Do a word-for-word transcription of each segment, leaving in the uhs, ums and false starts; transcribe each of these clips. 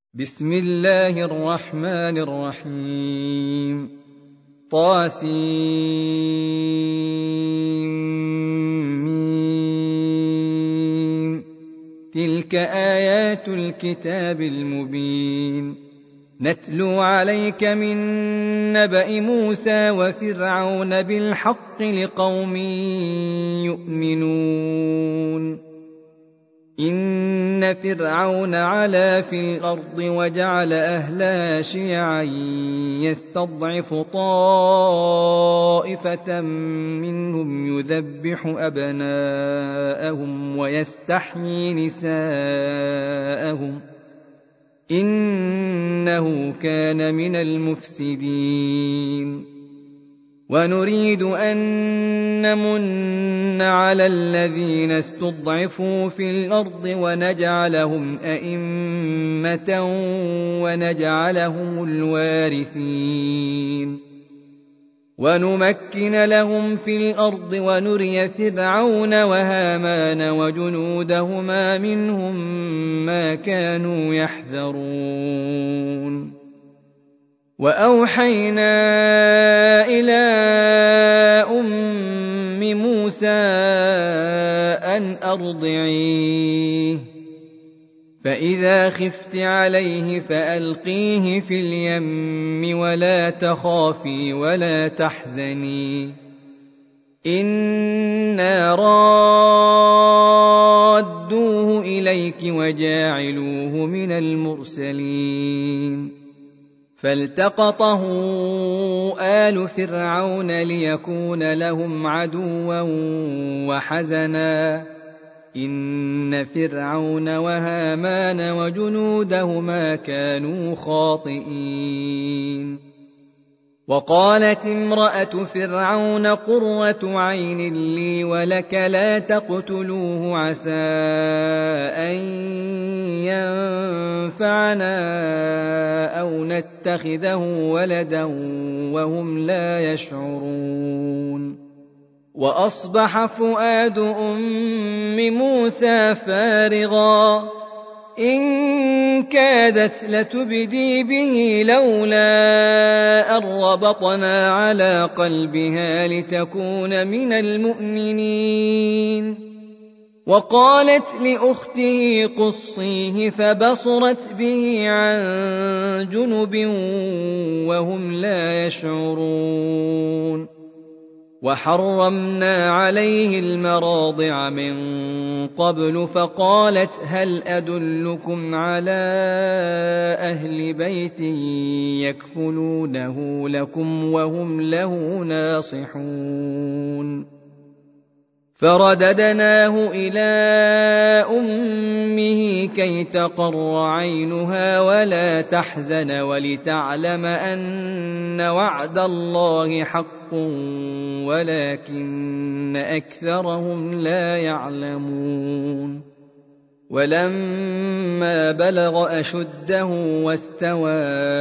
بسم الله الرحمن الرحيم طاسيم تلك آيات الكتاب المبين نتلو عليك من نبأ موسى وفرعون بالحق لقوم يؤمنون إن فرعون علا في الأرض وجعل أهلها شيعا يستضعف طائفة منهم يذبح أبناءهم ويستحيي نساءهم إنه كان من المفسدين ونريد أن نمن على الذين استضعفوا في الأرض ونجعلهم أئمة ونجعلهم الوارثين ونمكن لهم في الأرض ونري فرعون وهامان وجنودهما منهم ما كانوا يحذرون وأوحينا إلى أم موسى أن أرضعيه فإذا خفت عليه فألقيه في اليم ولا تخافي ولا تحزني إنا رادوه إليك وجاعلوه من المرسلين فالتقطه آل فرعون ليكون لهم عدوا وحزنا إن فرعون وهامان وجنودهما كانوا خاطئين وقالت امرأة فرعون قرة عين لي ولك لا تقتلوه عسى أن ينفعنا أو نتخذه ولدا وهم لا يشعرون وأصبح فؤاد أم موسى فارغا إن كادت لتبدي به لولا أن ربطنا على قلبها لتكون من المؤمنين وقالت لأخته قصيه فبصرت به عن جنب وهم لا يشعرون وحرمنا عليه المراضع من قبل فقالت هل أدلكم على أهل بيت يكفلونه لكم وهم له ناصحون فرددناه إلى أمه كي تقر عينها ولا تحزن ولتعلم أن وعد الله حق ولكن أكثرهم لا يعلمون ولما بلغ أشده واستوى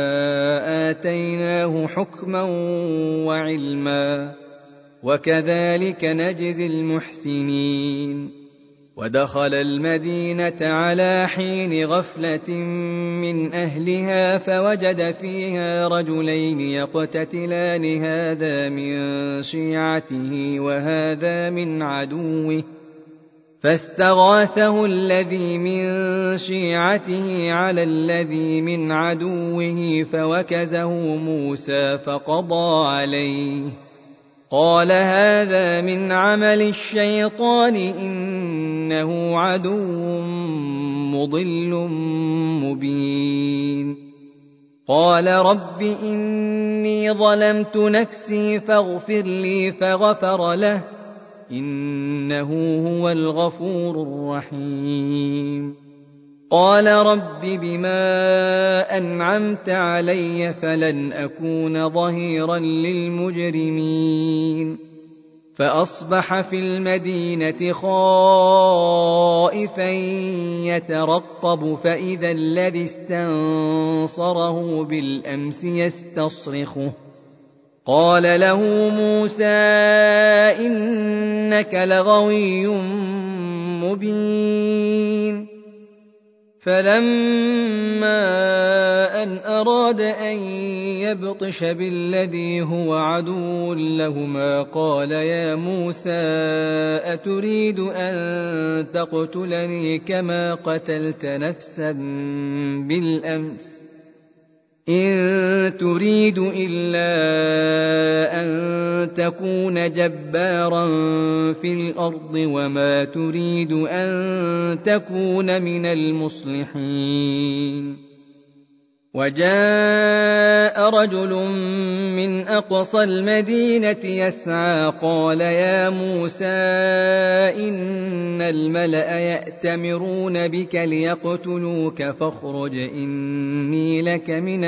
آتيناه حكما وعلما وكذلك نجزي المحسنين ودخل المدينة على حين غفلة من أهلها فوجد فيها رجلين يقتتلان هذا من شيعته وهذا من عدوه فاستغاثه الذي من شيعته على الذي من عدوه فوكزه موسى فقضى عليه قال هذا من عمل الشيطان إنه عدو مضل مبين قال رب إني ظلمت نفسي فاغفر لي فغفر له إنه هو الغفور الرحيم قال رب بما أنعمت علي فلن أكون ظهيرا للمجرمين فأصبح في المدينة خائفا يترقب فإذا الذي استنصره بالأمس يستصرخه قال له موسى إنك لغوي مبين فلما أن أراد أن يبطش بالذي هو عدو لهما قال يا موسى أتريد أن تقتلني كما قتلت نفسا بالأمس إن تريد إلا أن تكون جبارا في الأرض وما تريد أن تكون من المصلحين وجاء رجل من أقصى المدينة يسعى قال يا موسى إن الملأ يأتمرون بك ليقتلوك فاخرج إني لك من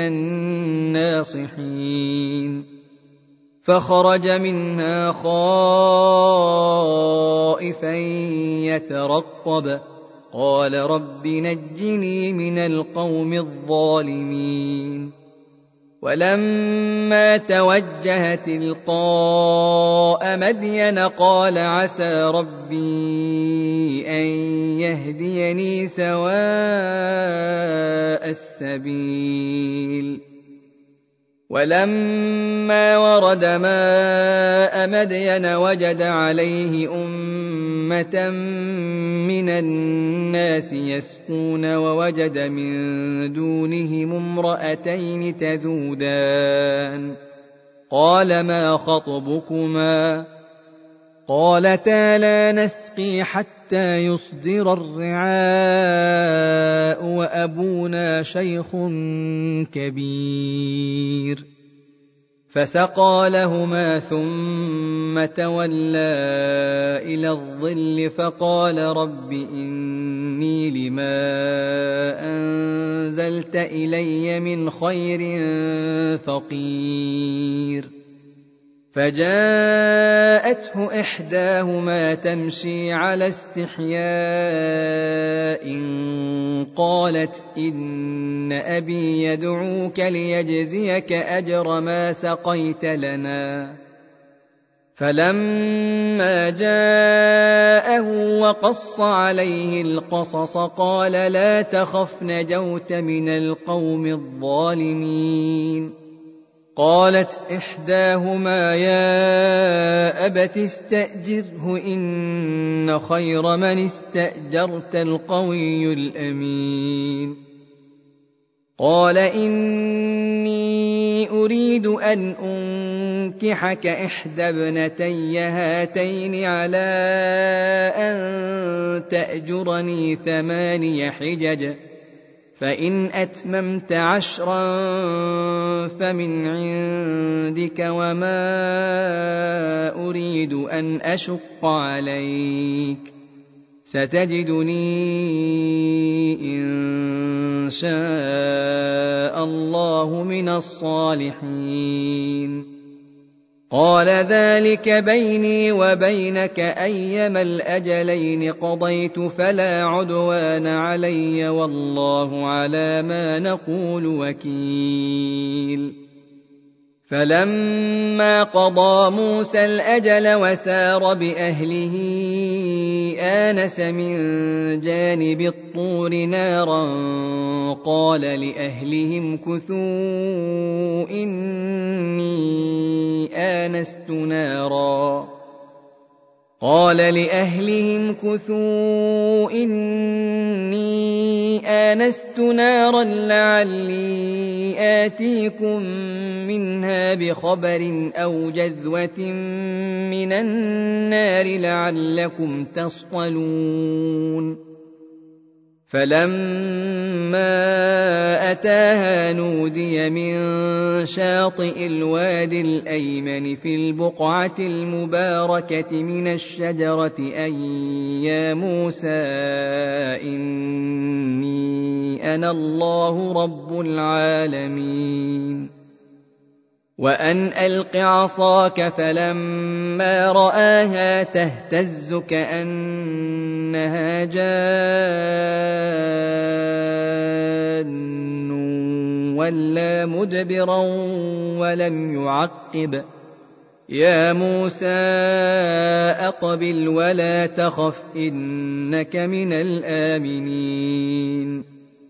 الناصحين فخرج منها خائفا يترقب قال رب نجني من القوم الظالمين ولما توجه تلقاء مدين قال عسى ربي أن يهديني سواء السبيل ولما ورد ماء مدين وجد عليه أمة من الناس يسقون ووجد من دونهم امرأتين تذودان قال ما خطبكما قالتا لا نسقي حتى يصدر الرعاء وأبونا شيخ كبير فسقى لهما ثم تولى إلى الظل فقال رب إني لما أنزلت إلي من خير فقير فجاءته إحداهما تمشي على استحياء قالت إن أبي يدعوك ليجزيك أجر ما سقيت لنا فلما جاءه وقص عليه القصص قال لا تخف نجوت من القوم الظالمين قالت إحداهما يا أبت استأجره إن خير من استأجرت القوي الأمين قال إني أريد أن أنكحك إحدى ابنتي هاتين على أن تأجرني ثماني حجج فإن أتممت عشرا فمن عندك وما أريد أن أشق عليك ستجدني إن شاء الله من الصالحين قال ذلك بيني وبينك أيما الأجلين قضيت فلا عدوان علي والله على ما نقول وكيل فلما قضى موسى الأجل وسار بأهله آنس من جانب الطور نارا قال لأهلهم كثوا إني آنست نارا قال لأهلهم كثوا إني آنست نارا لعلي آتيكم منها بخبر أو جذوة من النار لعلكم تصطلون فلما أتاها نودي من شاطئ الوادي الأيمن في البقعة المباركة من الشجرة أن يا موسى إني أنا الله رب العالمين وأن ألق عصاك فلما رآها تهتز كأنها جان ولا مدبرا ولم يعقب يا موسى أقبل ولا تخف إنك من الآمنين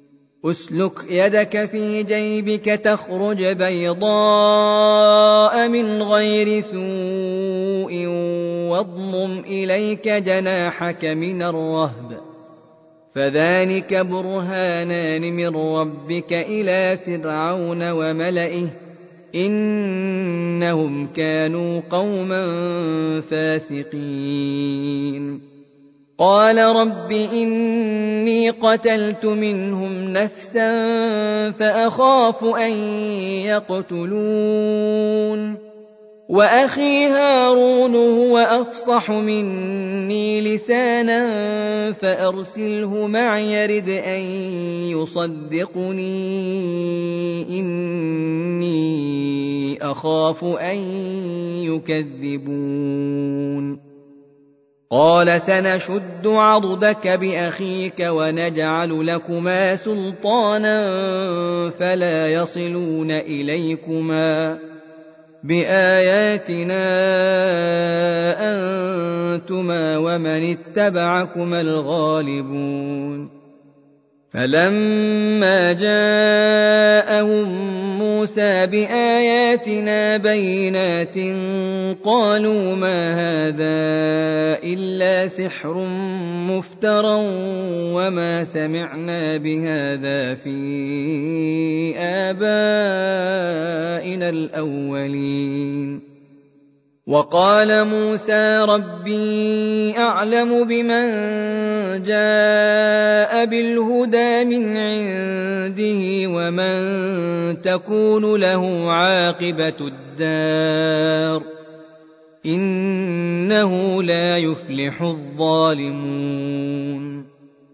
أسلك يدك في جيبك تخرج بيضاء من غير سوء واضمم إليك جناحك من الرهب فذلك برهانان من ربك إلى فرعون وملئه إنهم كانوا قوما فاسقين قال رب إني قتلت منهم نفسا فأخاف أن يقتلون وأخي هارون هو أفصح مني لسانا فأرسله معي يرد أن يصدقني إني أخاف أن يكذبون قال سنشد عضدك بأخيك ونجعل لكما سلطانا فلا يصلون إليكما بآياتنا أنتما ومن اتبعكما الغالبون فلما جاءهم موسى بآياتنا بينات قالوا ما هذا إلا سحر مفترى وما سمعنا بهذا في آبائنا الأولين وقال موسى ربي أعلم بمن جاء بالهدى من عنده ومن تكون له عاقبة الدار إنه لا يفلح الظالمون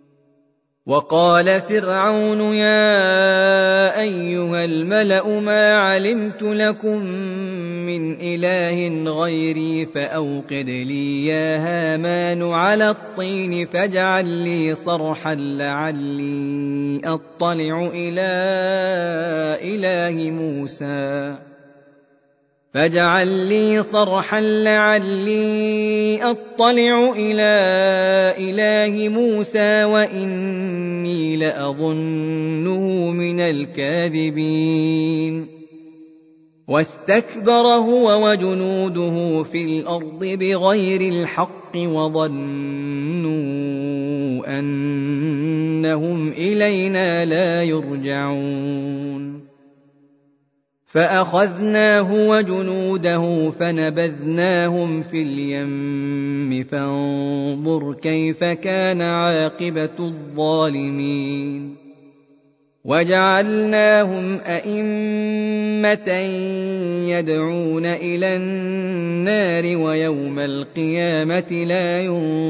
وقال فرعون يا أيها الملأ ما علمت لكم من إله غيري فأوقد لي يا هامان على الطين فاجعل لي صرحا لعلي أطلع إلى إله موسى فاجعل لي صرحا لعلي أطلع إلى إله موسى وإني لأظنه من الكاذبين واستكبر هو وجنوده في الأرض بغير الحق وظنوا أنهم إلينا لا يرجعون فأخذناه وجنوده فنبذناهم في اليم فانظر كيف كان عاقبة الظالمين وجعلناهم أئمة يدعون إلى النار ويوم القيامة لا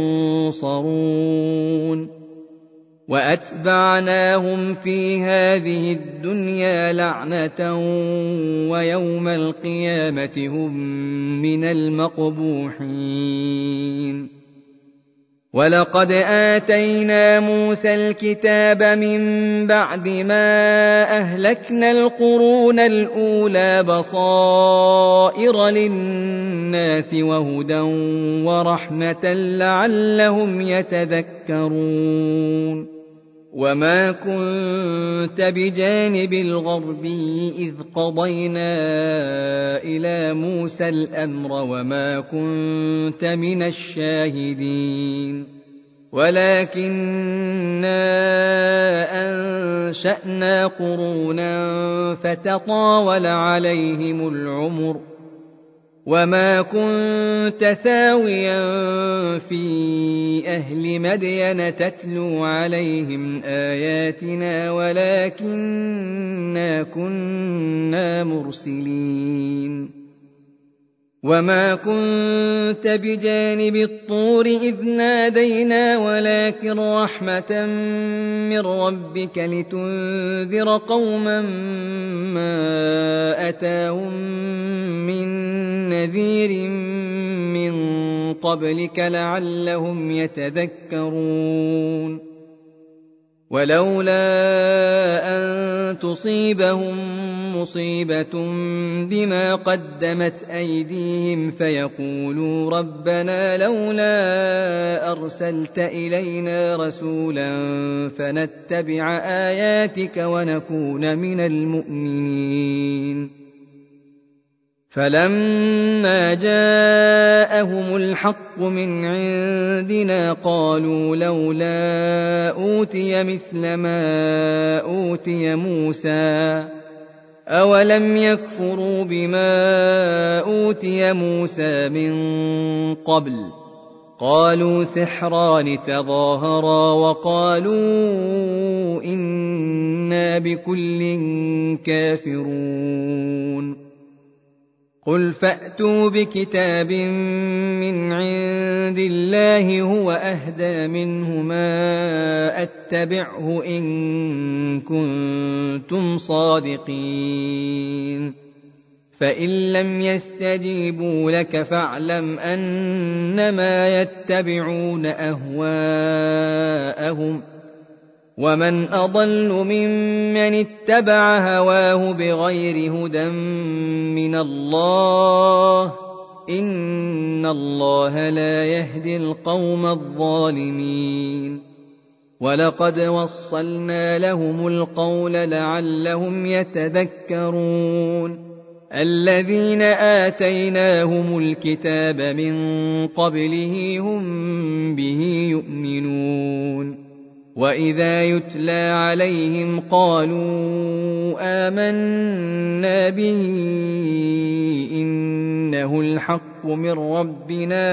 ينصرون وأتبعناهم في هذه الدنيا لعنة ويوم القيامة هم من المقبوحين ولقد آتينا موسى الكتاب من بعد ما أهلكنا القرون الأولى بصائر للناس وهدى ورحمة لعلهم يتذكرون وما كنت بجانب الغربي إذ قضينا إلى موسى الأمر وما كنت من الشاهدين ولكننا أنشأنا قرونا فتطاول عليهم العمر وما كنت ثاويا في أهل مدين تتلو عليهم آياتنا ولكننا كنا مرسلين وما كنت بجانب الطور إذ نادينا ولكن رحمة من ربك لتنذر قوما ما أتاهم من نذير من قبلك لعلهم يتذكرون ولولا أن تصيبهم مصيبة بما قدمت أيديهم فيقولوا ربنا لولا أرسلت إلينا رسولا فنتبع آياتك ونكون من المؤمنين. فلما جاءهم الحق من عندنا قالوا لولا أوتي مثل ما أوتي موسى أولم يكفروا بما أوتي موسى من قبل قالوا سحران تظاهرا وقالوا إنا بكل كافرون. قل فأتوا بكتاب من عند الله هو أهدى منهما أتبعه إن كنتم صادقين. فإن لم يستجيبوا لك فاعلم أنما يتبعون أهواءهم ومن أضل ممن اتبع هواه بغير هدى من الله إن الله لا يهدي القوم الظالمين. ولقد وصلنا لهم القول لعلهم يتذكرون. الذين آتيناهم الكتاب من قبله هم به يؤمنون. وإذا يتلى عليهم قالوا آمنا به إنه الحق من ربنا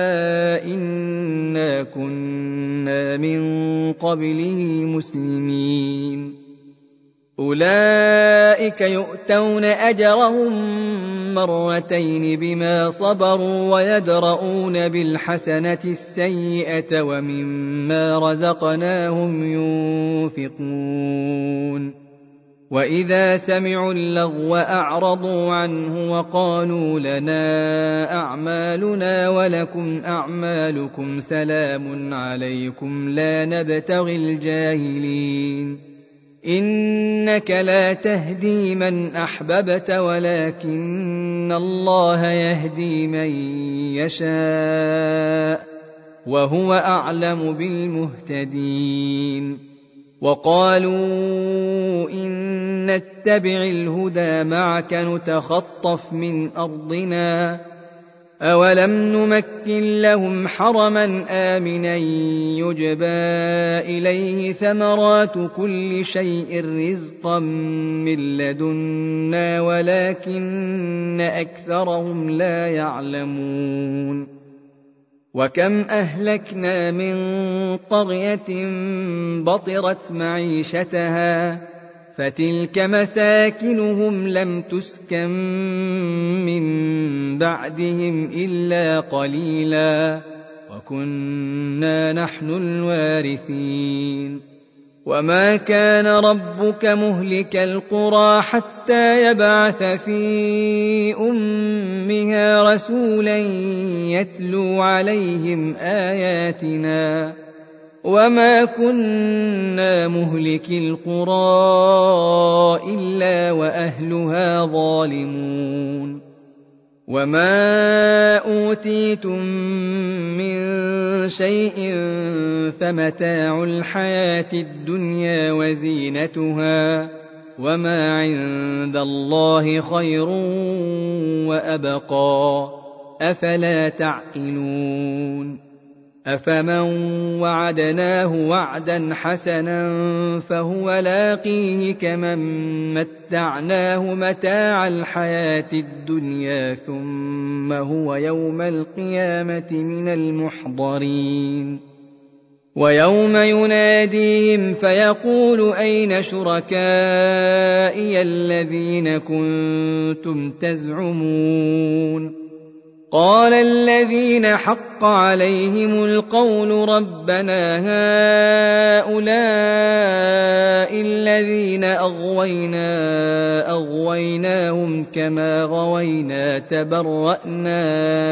إنا كنا من قبله مسلمين. أولئك يؤتون أجرهم مرتين بما صبروا ويدرؤون بالحسنة السيئة ومما رزقناهم ينفقون. وإذا سمعوا اللغو أعرضوا عنه وقالوا لنا أعمالنا ولكم أعمالكم سلام عليكم لا نبتغي الجاهلين. إنك لا تهدي من أحببت ولكن الله يهدي من يشاء وهو أعلم بالمهتدين. وقالوا إن نتبع الهدى معك نتخطف من أرضنا أولم نمكن لهم حرما آمنا يجبى إليه ثمرات كل شيء رزقا من لدنا ولكن أكثرهم لا يعلمون. وكم أهلكنا من قرية بطرت معيشتها فتلك مساكنهم لم تسكن من بعدهم إلا قليلا وكنا نحن الوارثين. وما كان ربك مهلك القرى حتى يبعث في أمها رسولا يتلو عليهم آياتنا وما كنا مهلك القرى إلا وأهلها ظالمون. وما أوتيتم من شيء فمتاع الحياة الدنيا وزينتها وما عند الله خير وأبقى أفلا تعقلون. أفمن وعدناه وعدا حسنا فهو لاقيه كمن متعناه متاع الحياة الدنيا ثم هو يوم القيامة من المحضرين. ويوم يناديهم فيقول أين شركائي الذين كنتم تزعمون قال الذين حق عليهم القول ربنا هؤلاء الذين أغوينا أغويناهم كما غوينا تبرأنا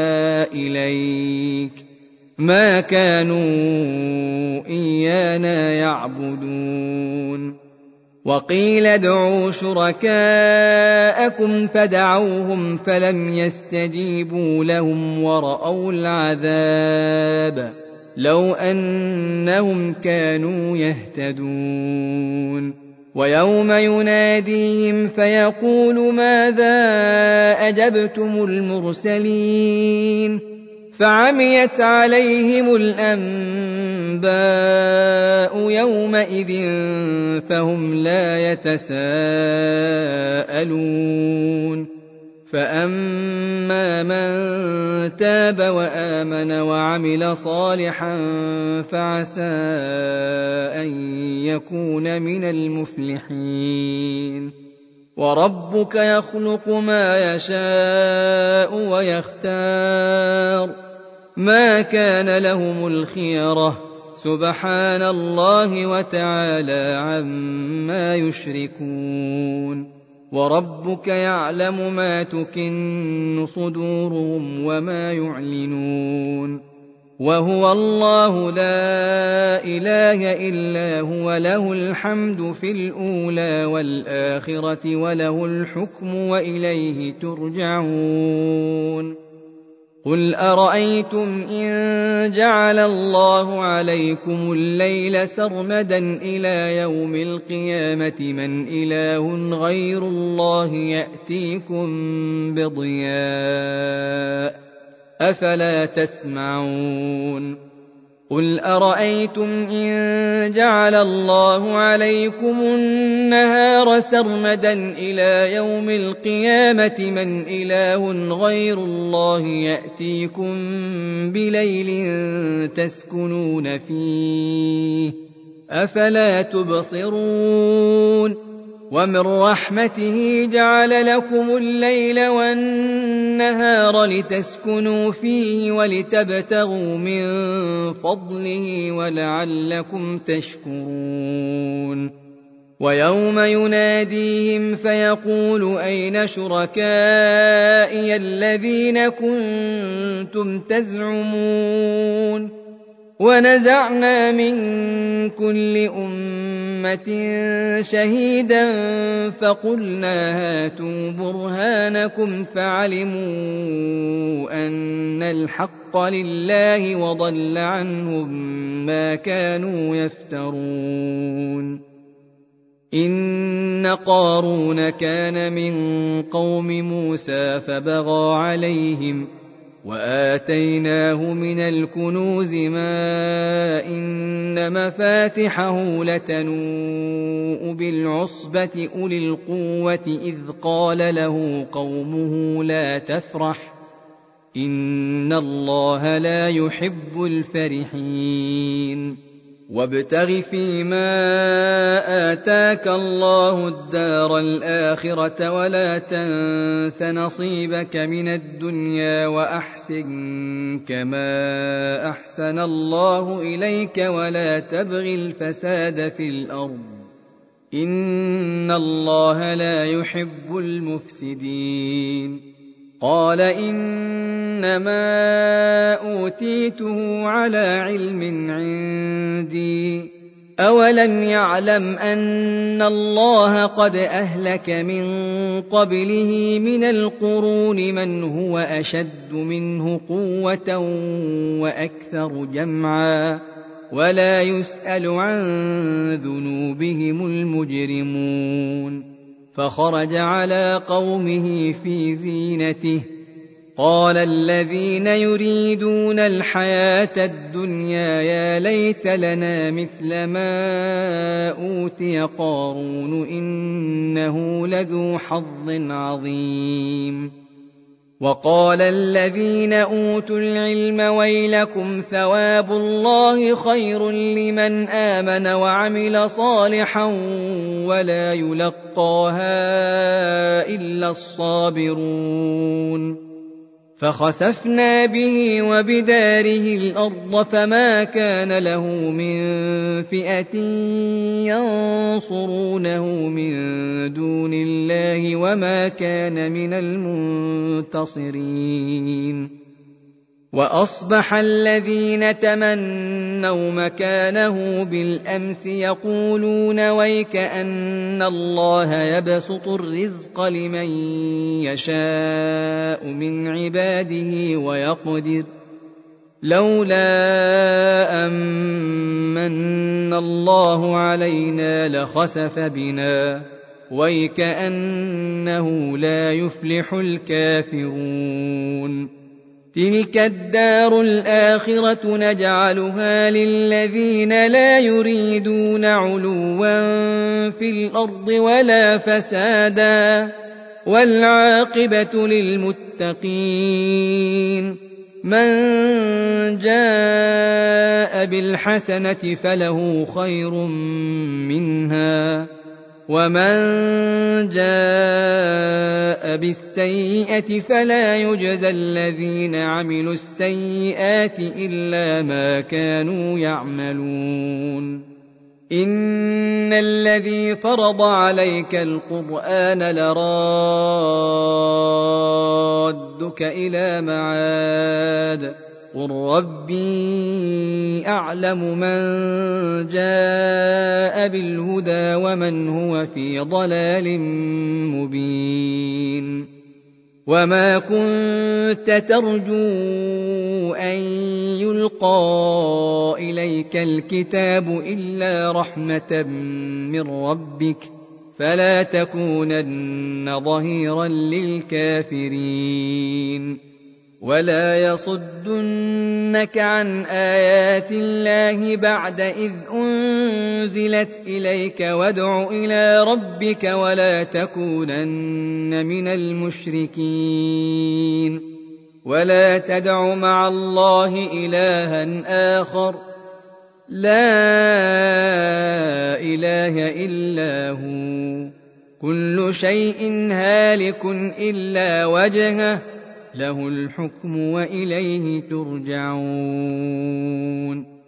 إليك ما كانوا إيانا يعبدون. وقيل ادعوا شركاءكم فدعوهم فلم يستجيبوا لهم ورأوا العذاب لو أنهم كانوا يهتدون ويوم يناديهم فيقول ماذا أجبتم المرسلين فعميت عليهم الأنباء يومئذ فهم لا يتساءلون فأما من تاب وآمن وعمل صالحا فعسى أن يكون من المفلحين وربك يخلق ما يشاء ويختار ما كان لهم الخيرة سبحان الله وتعالى عما يشركون وربك يعلم ما تكن صدورهم وما يعلنون وهو الله لا إله إلا هو له الحمد في الأولى والآخرة وله الحكم وإليه ترجعون قل أرأيتم إن جعل الله عليكم الليل سرمدا إلى يوم القيامة من إله غير الله يأتيكم بضياء أفلا تسمعون قل أرأيتم إن جعل الله عليكم النهار سرمدا إلى يوم القيامة من إله غير الله يأتيكم بليل تسكنون فيه أفلا تبصرون ومن رحمته جعل لكم الليل والنهار لتسكنوا فيه ولتبتغوا من فضله ولعلكم تشكرون ويوم يناديهم فيقول أين شركائي الذين كنتم تزعمون ونزعنا من كل أمة شهيدا فقلنا هاتوا برهانكم فعلموا أن الحق لله وضل عنهم ما كانوا يفترون إن قارون كان من قوم موسى فبغى عليهم وآتيناه من الكنوز ما إن مفاتحه لتنوء بالعصبة أولي القوة إذ قال له قومه لا تفرح إن الله لا يحب الفرحين وابتغ فيما آتاك الله الدار الآخرة ولا تنس نصيبك من الدنيا وأحسن كما أحسن الله إليك ولا تبغ الفساد في الأرض إن الله لا يحب المفسدين قال إنما أوتيته على علم عندي أولم يعلم أن الله قد أهلك من قبله من القرون من هو أشد منه قوة وأكثر جمعا ولا يسأل عن ذنوبهم المجرمون فخرج على قومه في زينته قال الذين يريدون الحياة الدنيا يا ليت لنا مثل ما أوتي قارون إنه لذو حظ عظيم وقال الذين أوتوا العلم ويلكم ثواب الله خير لمن آمن وعمل صالحا ولا يلقاها إلا الصابرون فخسفنا به وبداره الأرض فما كان له من فئة ينصرونه من دون الله وما كان من المنتصرين وأصبح الذين تمنوا مكانه بالأمس يقولون ويك أن الله يبسط الرزق لمن يشاء من عباده ويقدر لولا أمن الله علينا لخسف بنا ويك أنه لا يفلح الكافرون. تلك الدار الآخرة نجعلها للذين لا يريدون علوا في الأرض ولا فسادا والعاقبة للمتقين. من جاء بالحسنة فله خير منها ومن جاء بالسيئة فلا يجزى الذين عملوا السيئات إلا ما كانوا يعملون. إن الذي فرض عليك القرآن لرادك إلى معاد قل ربي أعلم من جاء بالهدى ومن هو في ضلال مبين. وما كنت ترجو أن يلقى إليك الكتاب إلا رحمة من ربك فلا تكونن ظهيرا للكافرين. ولا يصدنك عن آيات الله بعد إذ أنزلت إليك وادع إلى ربك ولا تكونن من المشركين. ولا تدع مع الله إلها آخر لا إله إلا هو كل شيء هالك إلا وجهه له الحكم وإليه ترجعون.